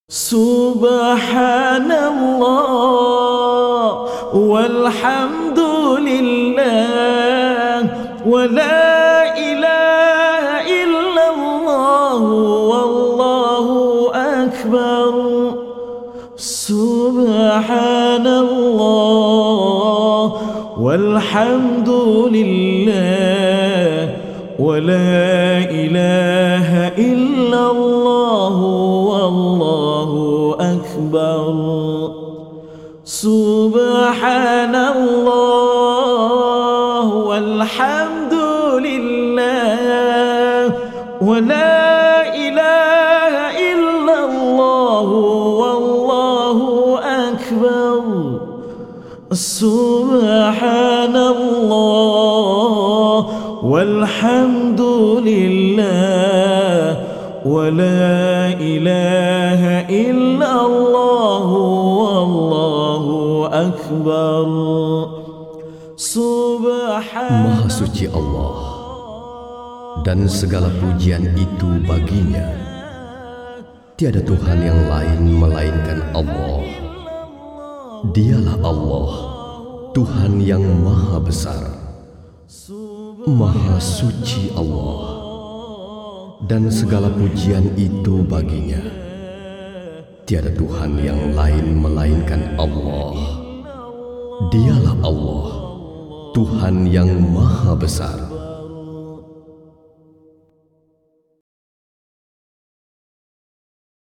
Subhanallah walhamdulillah wa la ilaha illallah wallahu akbar. Subhanallah walhamdulillah wa la ilaha illallah wallahu akbar. Subhanallah walhamdulillah wa la ilaha illallah wallahu akbar. Subhanallah walhamdulillah wa la ilaha illallah wallahu akbar. Maha suci Allah, dan segala pujian itu baginya. Tiada Tuhan yang lain melainkan Allah. Dialah Allah, Tuhan yang maha besar. Maha suci Allah, dan segala pujian itu baginya. Tiada Tuhan yang lain melainkan Allah. Dialah Allah, Tuhan yang maha besar.